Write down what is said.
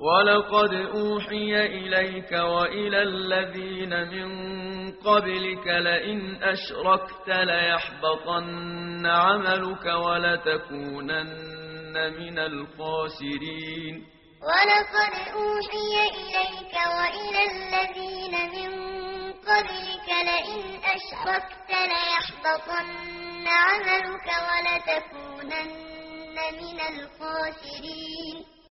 ولقد أوحي إليك وإلى الذين من قبلك لئن أشركت ليحبطن عملك ولتكونن من الخاسرين ولقد أوحي إليك وإلى الذين من قبلك لئن أشركت ليحبطن عملك ولتكونن من الخاسرين